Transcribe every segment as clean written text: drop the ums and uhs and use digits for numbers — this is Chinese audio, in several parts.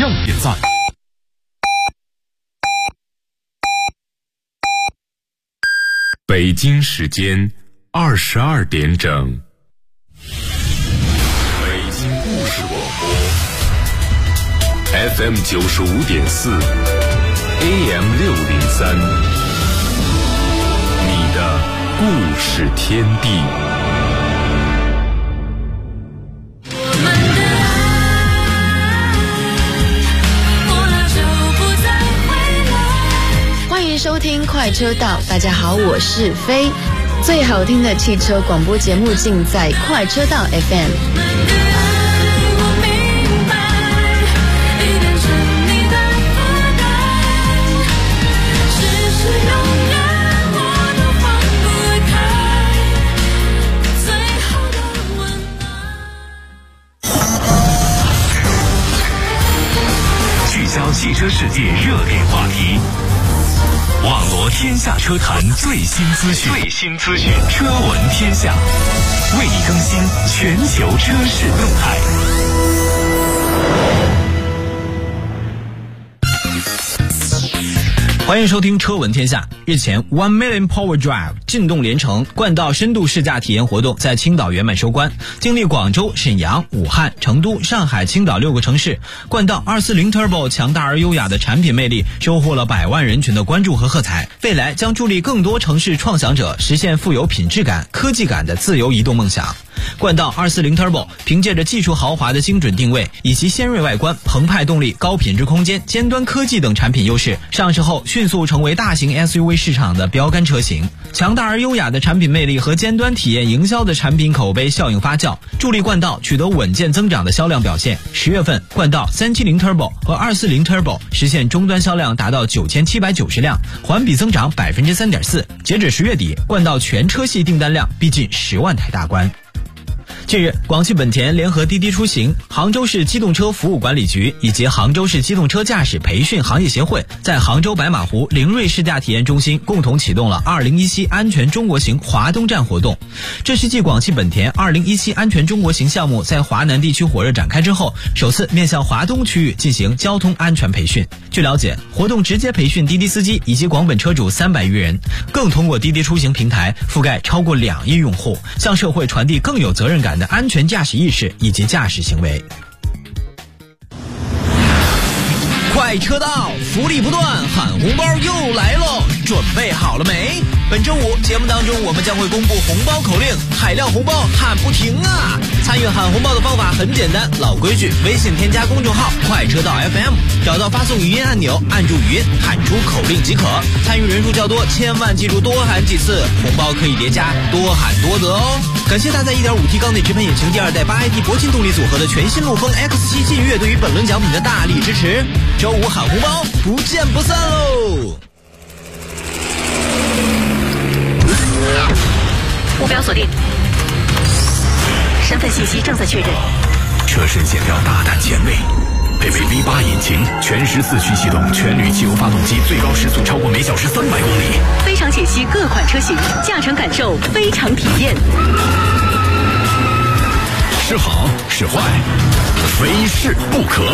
样点赞。北京时间22点整，北京故事广播 FM 95.4 AM 603，你的故事天地。 欢迎收听快车道，大家好，我是飞。最好听的汽车广播节目尽在快车道 FM。 聚焦汽车世界热点话题，网罗天下车坛最新资讯，车闻天下，为你更新全球车市动态。 欢迎收听车闻天下。日前 One Million Power Drive 劲动联程冠道深度试驾体验活动在青岛圆满收官，经历广州、沈阳、武汉、成都、上海、青岛6个城市，冠道240 Turbo 强大而优雅的产品魅力收获了百万人群的关注和喝彩，未来将助力更多城市创想者实现富有品质感、科技感的自由移动梦想。冠道240 Turbo 凭借着技术豪华的精准定位，以及鲜锐外观、澎湃动力、高品质空间、尖端科技等产品优势，上市后迅速成为大型 SUV 市场的标杆车型。强大而优雅的产品魅力和尖端体验营销的产品口碑效应发酵，助力冠道取得稳健增长的销量表现。10月份，冠道370 Turbo 和240 Turbo 实现终端销量达到9790辆，环比增长 3.4%。截止10月底，冠道全车系订单量逼近10万台大关。近日，广汽本田联合滴滴出行、杭州市机动车服务管理局以及杭州市机动车驾驶培训行业协会在杭州白马湖凌锐试驾体验中心共同启动了2017安全中国行华东站活动。这是继广汽本田2017安全中国行项目在华南地区火热展开之后，首次面向华东区域进行交通安全培训。据了解，活动直接培训滴滴司机以及广本车主300余人，更通过滴滴出行平台覆盖超过2亿用户，向社会传递更有责任感的安全驾驶意识以及驾驶行为。快车道，福利不断，喊红包又来喽！准备好了没？本周五节目当中，我们将会公布红包口令，海量红包喊不停啊！参与喊红包的方法很简单，老规矩，微信添加公众号快车道 FM， 找到发送语音按钮，按住语音喊出口令即可。参与人数较多，千万记住多喊几次，红包可以叠加，多喊多得哦。感谢搭载 1.5T 缸内直喷引擎第2代8AT 铂金动力组合的全新陆风 X7劲越对于本轮奖品的大力支持。周五喊红包，不见不散喽！ 目标锁定，身份信息正在确认。 车身线条大胆前卫，配备 V8 引擎，全时4驱系统，全铝汽油发动机，最高时速超过每小时300公里。 非常解析各款车型，驾乘感受非常体验。 是好是坏，非试不可。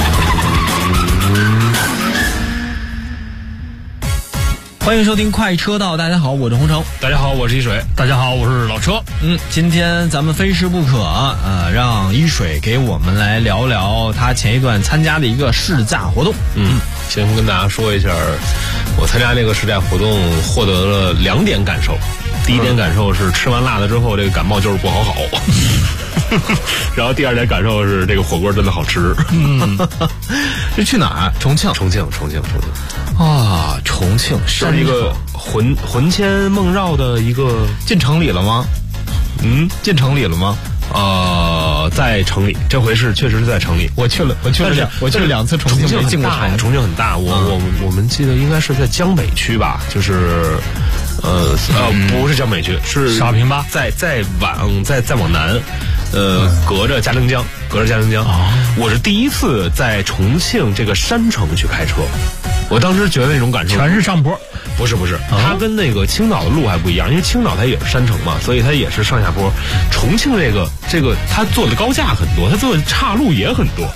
欢迎收听快车道，大家好，我是洪城。 大家好，我是一水。大家好，我是老车。 今天咱们非试不可，让一水给我们来聊聊他前一段参加的一个试驾活动。 先跟大家说一下，我参加这个试驾活动获得了2点感受。第一点感受是吃完辣的之后，这个感冒就是不好。然后第2点感受是这个火锅真的好吃。 这去哪儿？重庆啊，重庆是一个魂牵梦绕的一个。 进城里了吗？进城里了吗？ 在城里，这回确实是在城里。我去了 2次重庆，没进过城。 重庆很大，我们记得应该是在江北区吧，就是不是江北区，是沙坪吧？ 再往南，隔着嘉陵江。我是第一次在重庆这个山城去开车，我当时觉得那种感受全是上坡。 不是，它跟那个青岛的路还不一样，因为青岛它也是山城嘛，所以它也是上下坡。重庆这个它做的高架很多，它做的岔路也很多。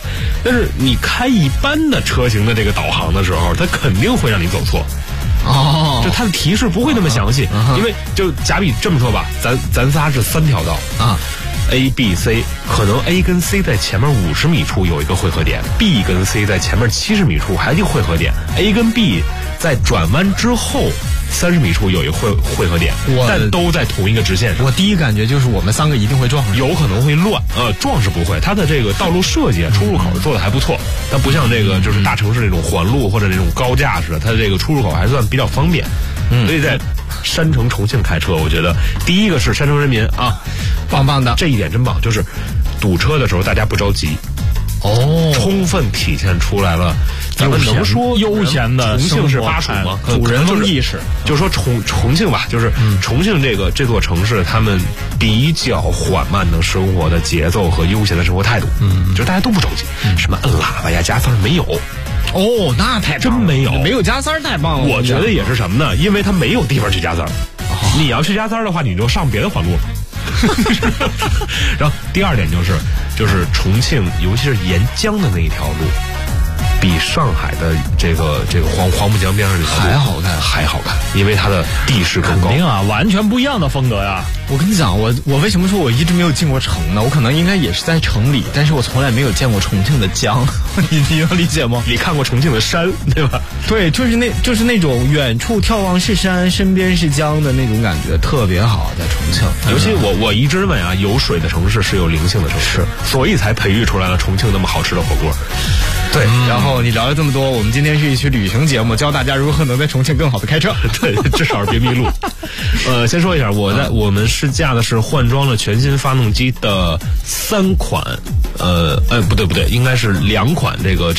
但是你开一般的车型的这个导航的时候，它肯定会让你走错。 哦， 就它的提示不会那么详细，因为就假比这么说吧，咱仨是3条道啊。A、B、C， 可能 A 跟 C 在前面50米处有一个汇合点 ，B 跟 C 在前面70米处还有一个汇合点 ，A 跟 B 在转弯之后30米处有一个汇合点，但都在同一个直线上。 我第一感觉就是我们3个一定会撞上， 有可能会乱，撞是不会。它的这个道路设计、出入口做的还不错，但不像这个就是大城市那种环路或者那种高架似的，它这个出入口还算比较方便。所以在山城重庆开车，我觉得第一个是山城人民啊， 棒棒的， 这一点真棒，就是堵车的时候大家不着急。充分体现出来了，咱们能说悠闲的重庆是巴蜀吗？ 主人翁意识， 就说重庆吧，就是重庆这座城市，他们比较缓慢的生活的节奏和悠闲的生活态度，就是大家都不着急，什么摁喇叭呀、加塞没有。 哦，那太真没有加塞太棒了。 我觉得也是什么呢？因为他没有地方去加塞。你要去加塞的话，你就上别的环路了。然后第二点就是重庆，尤其是沿江的那一条路，比上海的这个黄浦江边上这条路还好看，因为它的地势更高。 肯定啊，完全不一样的风格呀。 我跟你讲，我为什么说我一直没有进过城呢？我可能应该也是在城里，但是我从来没有见过重庆的江。你能理解吗？ 你看过重庆的山，对吧？ 对，就是那种远处眺望是山，身边是江的那种感觉，特别好，在重庆。 尤其我一直认为啊，有水的城市是有灵性的城市，所以才培育出来了重庆那么好吃的火锅。 对，然后你聊了这么多，我们今天是一期旅行节目，教大家如何能在重庆更好的开车。 对，至少别迷路。先说一下，我们试驾的是换装了全新发动机的3款，不对，应该是2款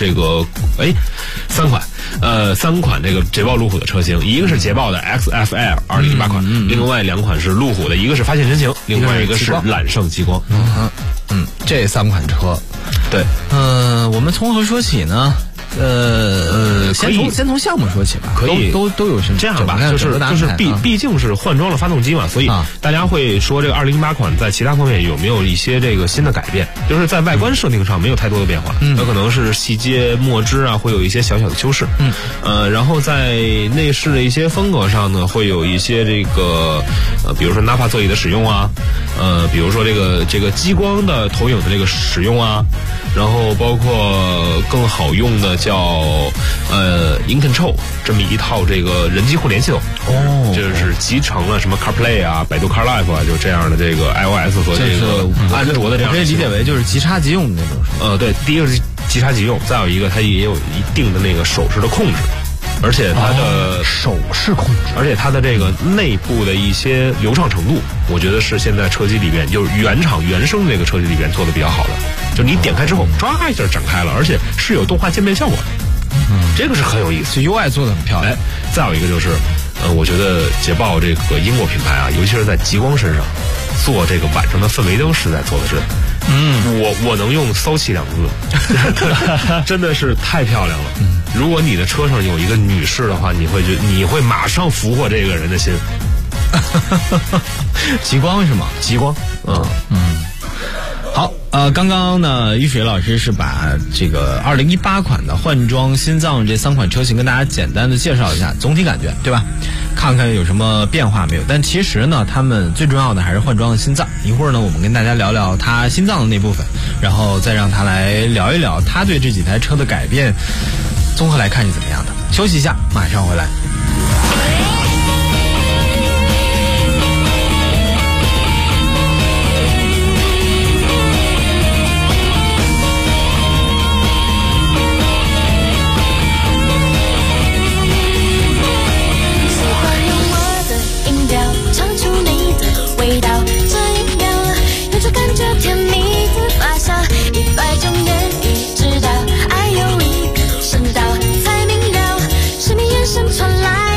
3款这个捷豹路虎的车型，一个是捷豹的 XFL 2008款，另外2款是路虎的，一个是发现神行，另外一个是揽胜极光。 这3款车， 对， 我们从何说起呢？先从项目说起吧， 可以都有什么？ 这样吧，就是毕竟是换装了发动机嘛，所以大家会说这个2018款在其他方面有没有一些这个新的改变？就是在外观设定上没有太多的变化，有可能是细节墨汁啊会有一些小小的修饰，然后在内饰的一些风格上呢，会有一些这个比如说 Napa 座椅的使用啊，比如说这个激光的投影的这个使用啊，然后包括更好用的叫InControl 这么一套这个人机互联系统，就是集成了什么 CarPlay 啊、百度 CarLife 啊，就这样的这个 iOS 和这个安卓的这样的， 可以理解为就是即插即用的那种。 对，第一个是即插即用，再有一个它也有一定的那个手势的控制。而且它的手势控制， 而且它的这个内部的一些流畅程度，我觉得是现在车机里边就是原生这个车机里边做的比较好的。就你点开之后，抓一下展开了，而且是有动画渐变效果的。这个是很有意思。 UI 做的很漂亮。 再有一个就是，我觉得捷豹这个英国品牌啊，尤其是在极光身上做这个晚上的氛围灯，实在做的是。我能用骚气2个字，真的是太漂亮了。如果你的车上有一个女士的话，你会马上俘获这个人的心。 极光是吗？ 极光， 好，刚刚呢，一水老师是把这个2018款的换装新藏这3款车型跟大家简单的介绍一下总体感觉，对吧？看看有什么变化没有。但其实呢，他们最重要的还是换装了新藏。一会儿呢，我们跟大家聊聊他新藏的那部分，然后再让他来聊一聊他对这几台车的改变，综合来看是怎么样的。休息一下，马上回来。 爱有一个声道，才明了，是你眼神传来。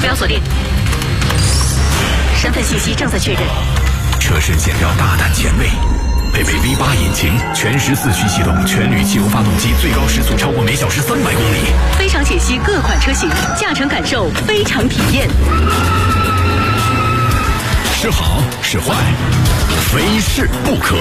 标锁定，身份信息正在确认。 车身线条大胆前卫，配备 V8 引擎，全14驱系统，全铝汽油发动机，最高时速超过每小时300公里。 非常解析各款车型，驾乘感受，非常体验。 是好是坏，非试不可。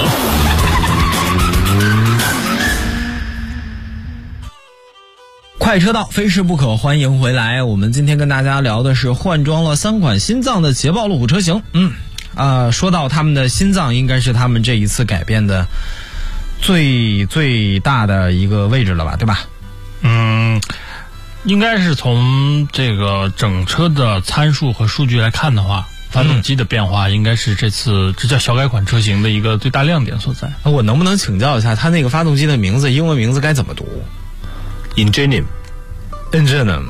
快车道，非试不可，欢迎回来。我们今天跟大家聊的是换装了3款新藏的捷豹路虎车型。说到他们的心脏，应该是他们这一次改变的最大的一个位置了吧，对吧？ 应该是从这个整车的参数和数据来看的话，发动机的变化应该是这叫小改款车型的一个最大亮点所在。 我能不能请教一下，它那个发动机的名字，英文名字该怎么读？ Ingenium， Ingenium，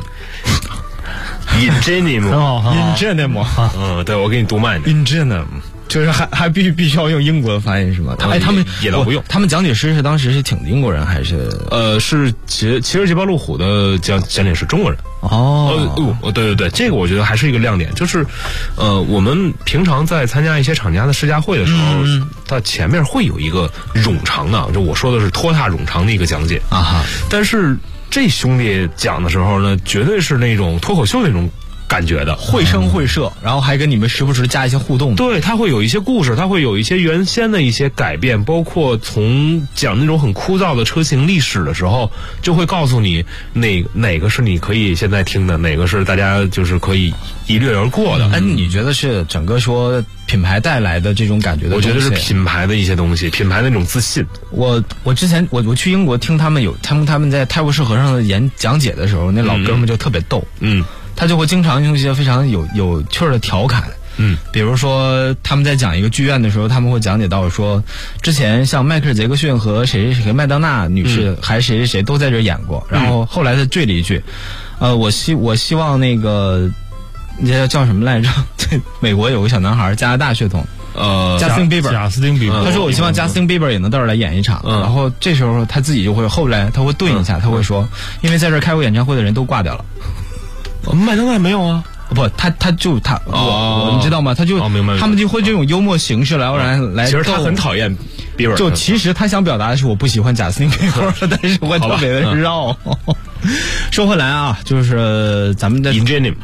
Ingenium， 很好，很好。 Ingenium，对，我给你读慢一点。 Ingenium， 就是还必须要用英国的发音是吗？他们也都不用。 他们讲解师是当时是请英国人还是？ 是骑士捷豹路虎的讲解师中国人。对，这个我觉得还是一个亮点，就是我们平常在参加一些厂家的试驾会的时候，它前面会有一个冗长的，就我说的是拖沓冗长的一个讲解啊哈， 但是这兄弟讲的时候呢，绝对是那种脱口秀那种感觉的， 绘声绘色，然后还跟你们时不时加一些互动。 对，他会有一些故事，他会有一些原先的一些改变，包括从讲那种很枯燥的车型历史的时候，就会告诉你哪个是你可以现在听的，哪个是大家就是可以一掠而过的。 你觉得是整个说品牌带来的这种感觉的东西？ 我觉得是品牌的一些东西，品牌的那种自信。 我之前我去英国听他们在泰晤士河上的讲解的时候，那老哥们就特别逗。他就会经常用一些非常有趣的调侃，比如说他们在讲一个剧院的时候，他们会讲解到说，之前像迈克尔·杰克逊和麦当娜女士还谁都在这演过，然后后来他缀了一句，我希望那个那叫什么来着？美国有个小男孩，加拿大血统。贾斯汀比伯，他说我希望贾斯汀比伯也能到这儿来演一场，然后这时候他自己就会后来他会顿一下，他会说，因为在这儿开过演唱会的人都挂掉了。 麦当娜没有啊？ 不，他你知道吗？他们就会这种幽默形式来。 其实他很讨厌比尔， 就其实他想表达的是我不喜欢贾斯汀比伯，但是我特别的绕。说回来啊，就是咱们的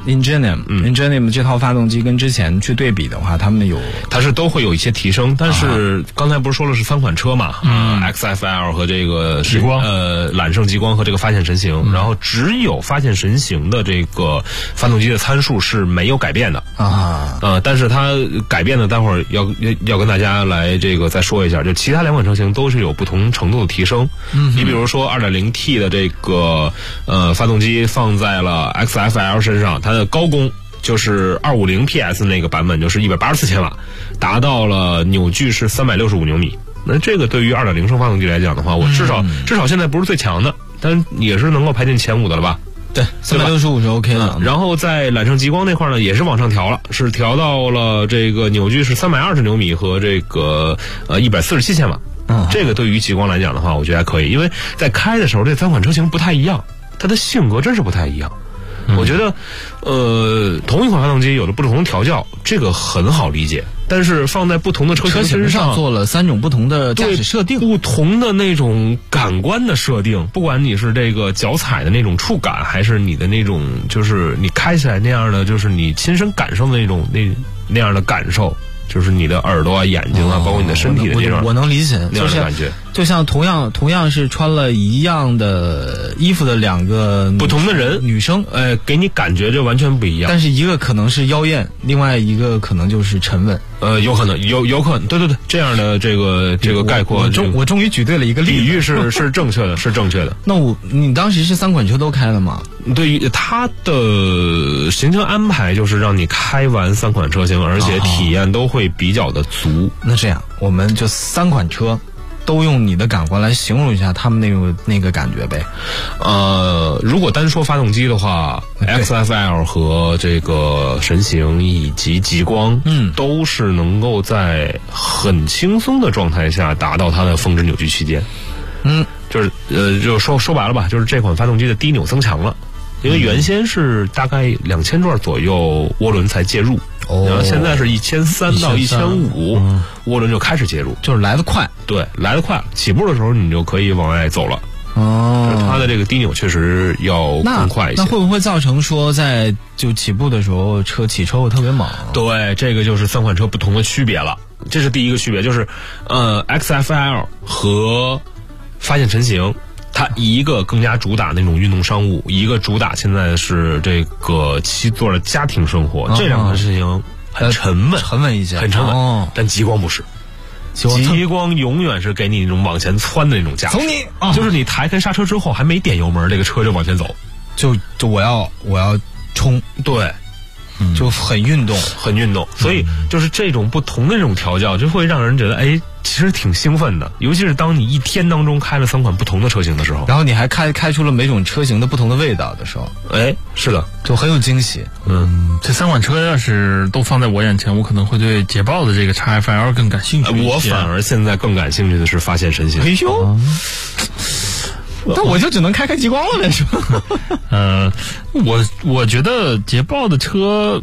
Ingenium 这套发动机跟之前去对比的话，它是都会有一些提升，但是刚才不是说了是3款车嘛，XFL 和这个极光， 揽胜极光和这个发现神行，然后只有发现神行的这个发动机的参数是没有改变的但是它改变的，待会儿要跟大家来这个再说一下，就其他2款车型都是有不同程度的提升。你比如说 2.0T 的这个发动机放在了 XFL 身上，它的高功就是250 PS 那个版本，就是184千瓦，达到了扭矩是365牛米。那这个对于 2.0 升发动机来讲的话，我至少现在不是最强的，但也是能够排进前5的了吧？ 对，365是 OK 的。 然后在揽胜极光那块呢，也是往上调了，是调到了这个扭矩是320牛米和这个147千瓦。这个对于极光来讲的话，我觉得还可以，因为在开的时候这3款车型不太一样，它的性格真是不太一样。我觉得同一款发动机有了不同的调教，这个很好理解，但是放在不同的车型身上做了3种不同的驾驶设定， 不同的那种感官的设定，不管你是这个脚踩的那种触感，还是你的那种就是你开起来那样的，就是你亲身感受的那样的感受，就是你的耳朵啊、眼睛啊，包括你的身体的那种， 我能理解那样的感觉。 就像同样是穿了一样的衣服的2个不同的人， 女生， 给你感觉就完全不一样。 但是一个可能是妖艳，另外一个可能就是沉稳。 有可能，对，这样的这个概括， 我终于举对了一个例子， 比喻是正确的，是正确的。 那你当时是3款车都开了吗？ 对于它的行程安排，就是让你开完3款车型，而且体验都会比较的足。 那这样，我们就3款车都用你的感官来形容一下他们那个感觉呗。 如果单说发动机的话，XFL 和这个神行以及极光，都是能够在很轻松的状态下达到它的峰值扭矩区间。就说白了吧，就是这款发动机的低扭增强了。 因为原先是大概2000转左右涡轮才介入，然后现在是1300到1500，涡轮就开始介入， 就是来得快。 对，来得快，起步的时候你就可以往外走了。它的这个低扭确实要更快一些。 那会不会造成说在就起步的时候起车会特别猛？ 对，这个就是3款车不同的区别了。这是第一个区别，就是XFL 和发现神行，它一个更加主打那种运动商务，一个主打现在是这个7座的家庭生活。这两个事情很沉稳一些，很沉稳。但极光不是。极光永远是给你那种往前窜的那种驾驶，就是你抬开刹车之后还没点油门，这个车就往前走， 就我要冲， 对， 就很运动， 所以就是这种不同的这种调教，就会让人觉得其实挺兴奋的，尤其是当你一天当中开了3款不同的车型的时候， 然后你还开出了每种车型的不同的味道的时候， 是的， 就很有惊喜。 这3款车要是都放在我眼前，我可能会对捷豹的这个 XFL 更感兴趣一些。 我反而现在更感兴趣的是发现神行。 但我就只能开极光了呗，是吧？ 我觉得捷豹的车，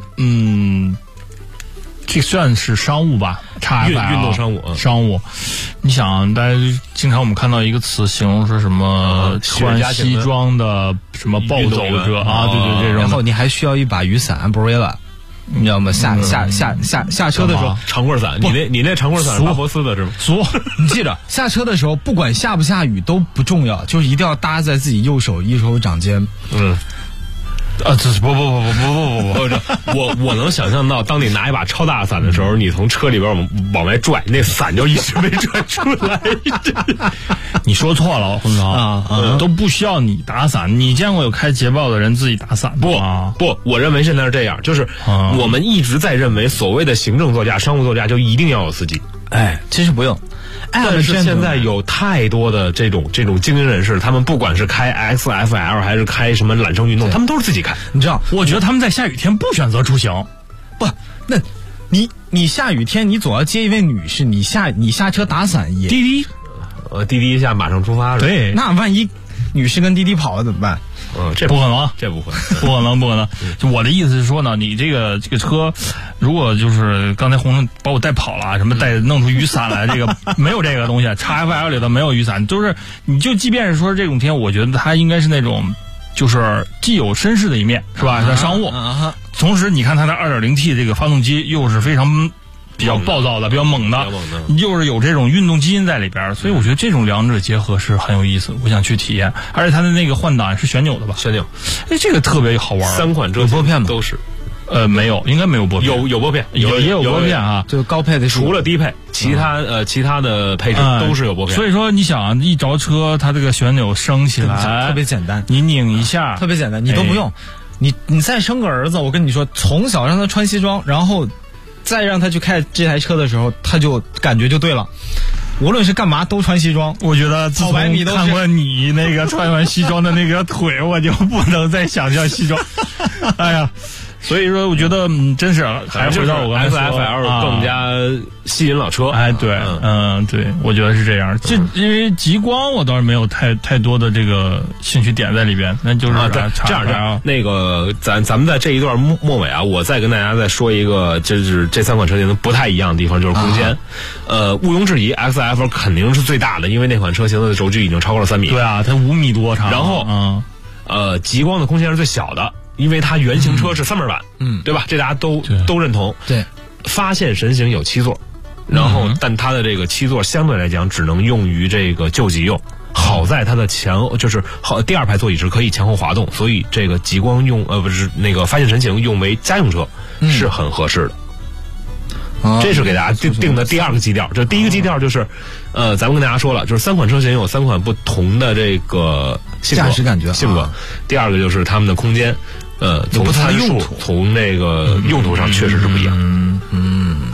这算是商务吧，XFL 运动商务。你想，大家经常我们看到一个词形容说什么穿西装的什么暴走者啊，对，这种。 然后你还需要一把雨伞 umbrella。你知道吗？下车的时候， 长棍伞，你那长棍伞是巴博斯的是吗？ 你记着，下车的时候不管下不下雨都不重要，就是一定要搭在自己右手掌间。 这是不， 我能想象到，当你拿一把超大伞的时候，你从车里边往外拽，那伞就一直没拽出来。 你说错了，洪超都不需要你打伞。你见过有开捷豹的人自己打伞吗？ 不，我认为现在是这样，就是我们一直在认为所谓的行政座驾、商务座驾就一定要有司机。 其实不用。 但是现在有太多的这种精英人士，他们不管是开 XFL 还是开什么揽胜运动，他们都是自己开。 你知道， 我觉得他们在下雨天不选择出行。 不，那你下雨天你总要接一位女士，你下车打伞也滴滴一下马上出发是吧？ 对，那万一女士跟滴滴跑了怎么办？ 这不可能， 这不会， 不可能。就我的意思是说呢，你这个车，如果就是刚才洪生把我带跑了，什么弄出雨伞来，这个没有这个东西，XFL 里头没有雨伞，就是你就即便是说这种天，我觉得它应该是那种，就是既有绅士的一面，是吧？商务，同时你看它的 2.0T 这个发动机又是非常比较暴躁的，比较猛的，又是有这种运动基因在里边，所以我觉得这种两者结合是很有意思，我想去体验。而且它的那个换挡是旋钮的吧？ 旋钮， 这个特别好玩。 3款车有拨片吗？ 都是， 没有，应该没有拨片。 有拨片， 也有拨片啊， 就高配的， 除了低配，其他的配置都是有拨片。 所以说，你想一着车，它这个旋钮升起来特别简单， 你拧一下， 特别简单，你都不用。你再生个儿子，我跟你说，从小让他穿西装，然后再让他去开这台车的时候，他就感觉就对了。无论是干嘛都穿西装。 我觉得自从看过你那个穿完西装的那个腿，我就不能再想象西装。哎呀，所以说我觉得真是还是回到我刚才说 XFL 更加吸引老车。 对，对，我觉得是这样。因为极光我倒是没有太多的这个兴趣点在里边，那就是这样。那个咱们在这一段末尾啊，我再跟大家再说一个，就是这3款车型不太一样的地方，就是空间。毋庸置疑 ，XFL 肯定是最大的，因为那款车型的轴距已经超过了3米。 对啊，它5米多长。 然后，极光的空间是最小的。因为它原型车是3门版，对吧？这大家都认同。 对， 发现神行有7座，然后但它的这个7座相对来讲只能用于这个救急用。好在它的就是第2排座椅是可以前后滑动，所以这个极光不是那个发现神行用为家用车是很合适的。这是给大家定的第2个基调。这第一个基调就是，咱们跟大家说了，就是3款车型有3款不同的这个驾驶感觉性格。第2个就是他们的空间。从参数，从那个用途上确实是不一样。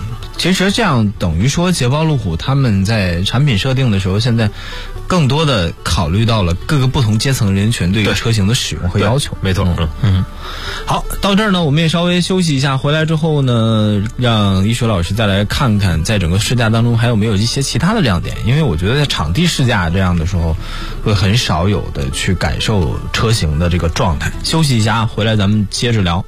其实这样等于说捷豹路虎他们在产品设定的时候，现在更多的考虑到了各个不同阶层人群对于车型的使用和要求。 没错。 好，到这儿呢，我们也稍微休息一下，回来之后呢，让一水老师再来看看在整个试驾当中还有没有一些其他的亮点，因为我觉得在场地试驾这样的时候会很少有的去感受车型的这个状态。休息一下，回来咱们接着聊。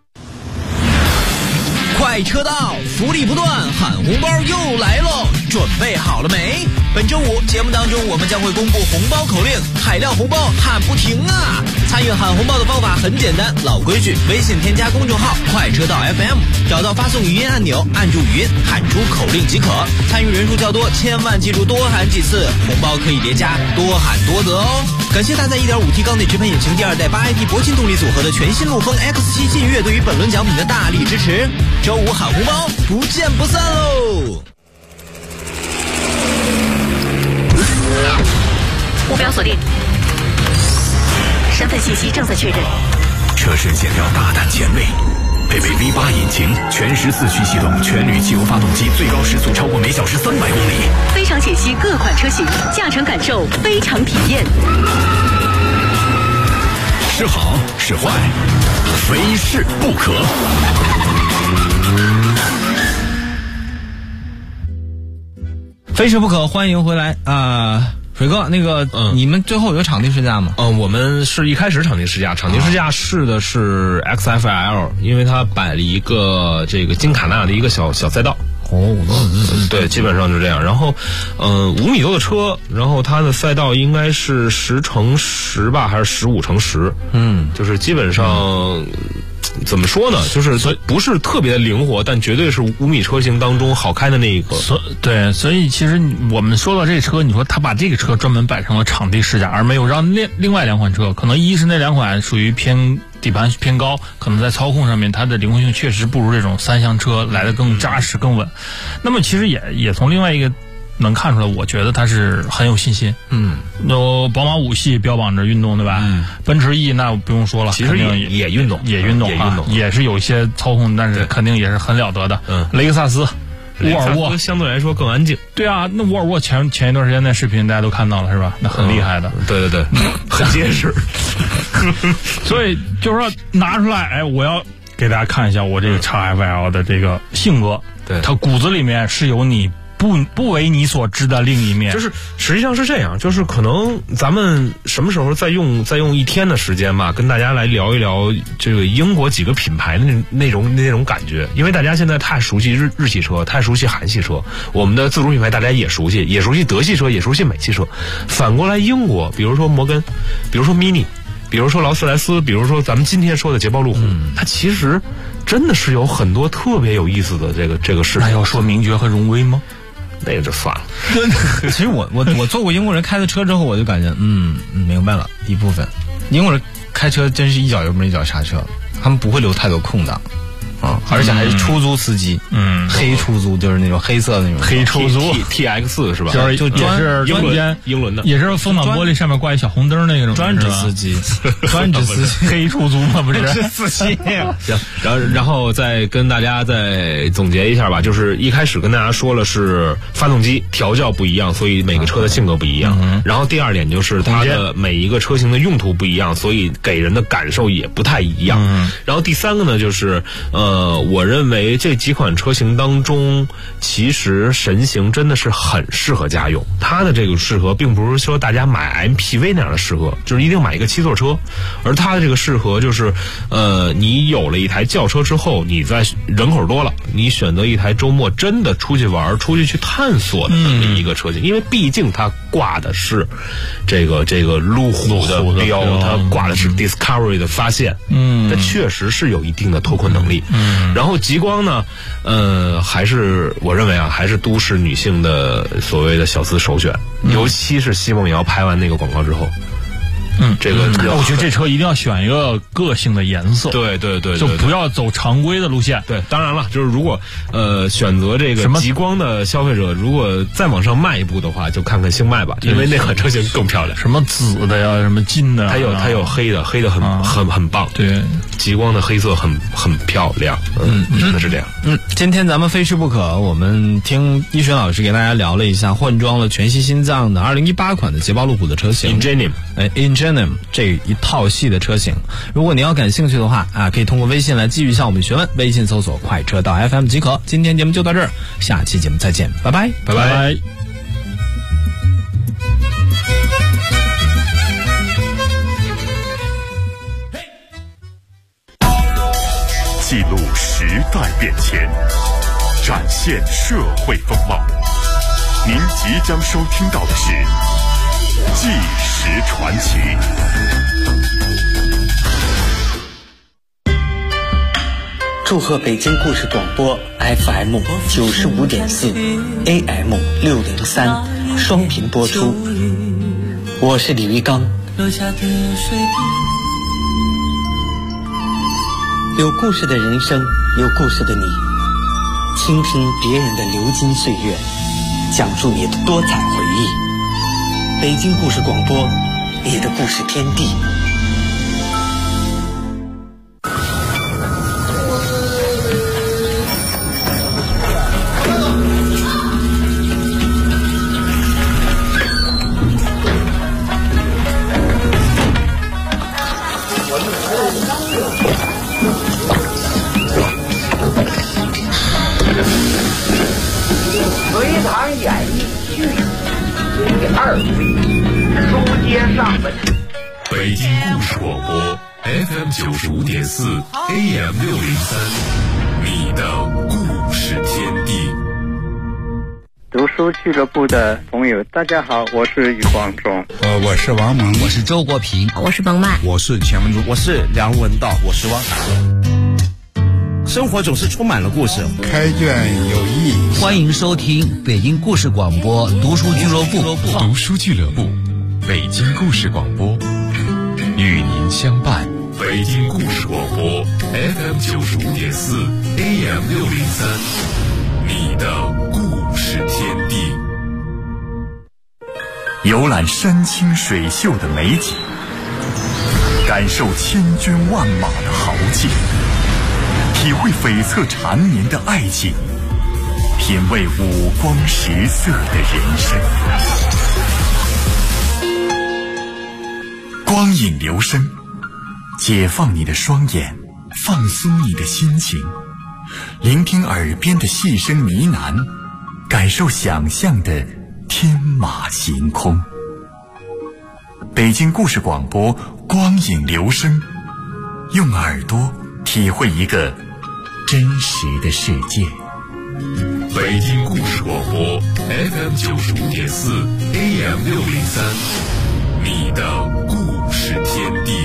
快车道，福利不断，喊红包又来喽！准备好了没？本周五节目当中，我们将会公布红包口令，海量红包喊不停啊！参与喊红包的方法很简单，老规矩，微信添加公众号快车道 FM， 找到发送语音按钮，按住语音喊出口令即可。参与人数较多，千万记住多喊几次，红包可以叠加，多喊多得哦。感谢搭载 1.5T 缸内直喷引擎第二代8AT 铂金动力组合的全新陆风 X7 劲越对于本轮奖品的大力支持。周五喊红包，不见不散喽！ 目标锁定，身份信息正在确认。 车身线条大胆前卫，配备 V8 引擎，全时4驱系统，全铝汽油发动机，最高时速超过每小时300公里。 非常解析各款车型，驾乘感受，非常体验。 是好是坏，非试不可。 非试不可，欢迎回来水哥，那个你们最后有场地试驾吗？ 我们是一开始场地试驾，试的是 XFL， 因为它摆了一个这个金卡纳的一个小赛道。对，基本上就这样。然后，5米多的车，然后它的赛道应该是10×10吧，还是15×10？就是基本上。怎么说呢？就是不是特别的灵活，但绝对是5米车型当中好开的那一个。 对，所以其实我们说到这车，你说他把这个车专门摆成了场地试驾，而没有让另外2款车，可能一是那2款属于底盘偏高，可能在操控上面它的灵活性确实不如这种3厢车来的更扎实更稳。那么其实也从另外一个能看出来，我觉得他是很有信心。有宝马5系标榜着运动，对吧？奔驰 E 那不用说了， 其实也运动， 也是有一些操控，但是肯定也是很了得的。雷克萨斯。沃尔沃相对来说更安静。 对啊，那沃尔沃前一段时间那视频大家都看到了是吧？那很厉害的。 对，很结实。 所以就是说拿出来，我要给大家看一下我这个 XFL 的这个性格。 对， 它骨子里面是有你不为你所知的另一面。 就是实际上是这样，就是可能咱们什么时候再用1天的时间吧，跟大家来聊一聊这个英国几个品牌的那种感觉。因为大家现在太熟悉日系车，太熟悉韩系车，我们的自主品牌大家也熟悉德系车，也熟悉美系车。反过来英国，比如说摩根，比如说 Mini， 比如说劳斯莱斯，比如说咱们今天说的捷豹路虎，它其实真的是有很多特别有意思的这个事情。 那要说名爵和荣威吗？ 那个就算了。 其实我坐过英国人开的车之后，我就感觉明白了一部分。英国人开车真是一脚油门一脚刹车，他们不会留太多空档而且还是出租司机，黑出租就是那种黑色的那种黑出租 TX 是吧？ 就是也是英伦的， 也是风挡玻璃上面挂一小红灯那种专职司机， 黑出租嘛不是司机。 行，然后再跟大家再总结一下吧，就是一开始跟大家说了是发动机调教不一样，所以每个车的性格不一样。然后第二点就是它的每一个车型的用途不一样，所以给人的感受也不太一样。然后第三个呢，就是我认为这几款车型当中，其实神行真的是很适合家用。它的这个适合，并不是说大家买 MPV 那样的适合，就是一定买一个7座车，而它的这个适合就是，你有了一台轿车之后，你在人口多了，你选择一台周末真的出去玩、出去探索的那么一个车型，因为毕竟它挂的是这个路虎的标，它挂的是 Discovery 的发现，它确实是有一定的脱困能力。然后极光呢，还是我认为还是都市女性的所谓的小资首选，尤其是奚梦瑶拍完那个广告之后， 这个我觉得这车一定要选一个个性的颜色。 对， 就不要走常规的路线。 对，当然了，就是如果选择这个极光的消费者，如果再往上迈一步的话，就看看星脉吧，因为那款车型更漂亮。 什么紫的呀，什么金的， 它有黑的很棒。 对， 极光的黑色很漂亮。真的是这样。 今天咱们非吃不可，我们听一水老师给大家聊了一下换装了全息心脏的2018款的捷豹路虎的车型 Ingenuum 这一套系的车型。如果你要感兴趣的话可以通过微信来继续向我们询问，微信搜索快车道 FM 即可。今天节目就到这儿，下期节目再见，拜拜。 记录时代变迁，展现社会风貌。您即将收听到的是《纪实传奇》。 祝贺北京故事广播 FM 95.4 AM 603双频播出。我是李玉刚。有故事的人生，有故事的你，倾听别人的流金岁月，讲述你的多彩回忆。北京故事广播，你的故事天地。 隋唐演义续第2回，书接上文。 北京故事广播 FM 95.4 AM 603，你的故事天地。 读书俱乐部的朋友，大家好，我是余光中。 我是王蒙， 我是周国平， 我是彭曼， 我是钱文竹， 我是梁文道，我是汪涵。生活总是充满了故事， 开卷有益。 欢迎收听北京故事广播读书俱乐部。 读书俱乐部，北京故事广播，与您相伴。北京故事广播 FM 95.4 AM 603，你的故事天地。 游览山清水秀的美景，感受千军万马的豪气，体会悱恻缠绵的爱情，品味五光十色的人生。光影留声，解放你的双眼，放松你的心情，聆听耳边的细声呢喃，感受想象的天马行空。北京故事广播，光影留声，用耳朵体会一个真实的世界。 北京故事广播 FM 95.4 AM 603，你的故事天地。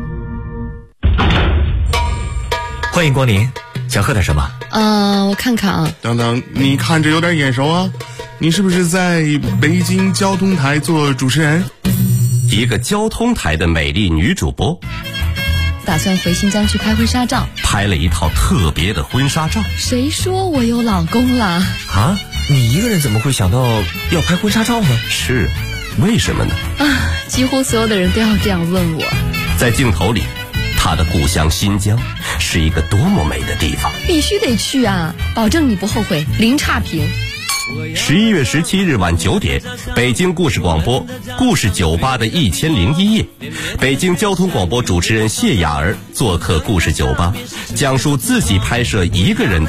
欢迎光临，想喝点什么？ 我看看啊。 等等，你看着有点眼熟啊，你是不是在北京交通台做主持人？ 一个交通台的美丽女主播， 打算回新疆去拍婚纱照， 拍了一套特别的婚纱照。 谁说我有老公了？ 啊，你一个人怎么会想到要拍婚纱照呢？是，为什么呢？ 几乎所有的人都要这样问我。 在镜头里，他的故乡新疆是一个多么美的地方， 必须得去啊，保证你不后悔，零差评。 11月17日晚9点，北京故事广播故事酒吧的1001夜，北京交通广播主持人谢雅儿做客故事酒吧，讲述自己拍摄一个人的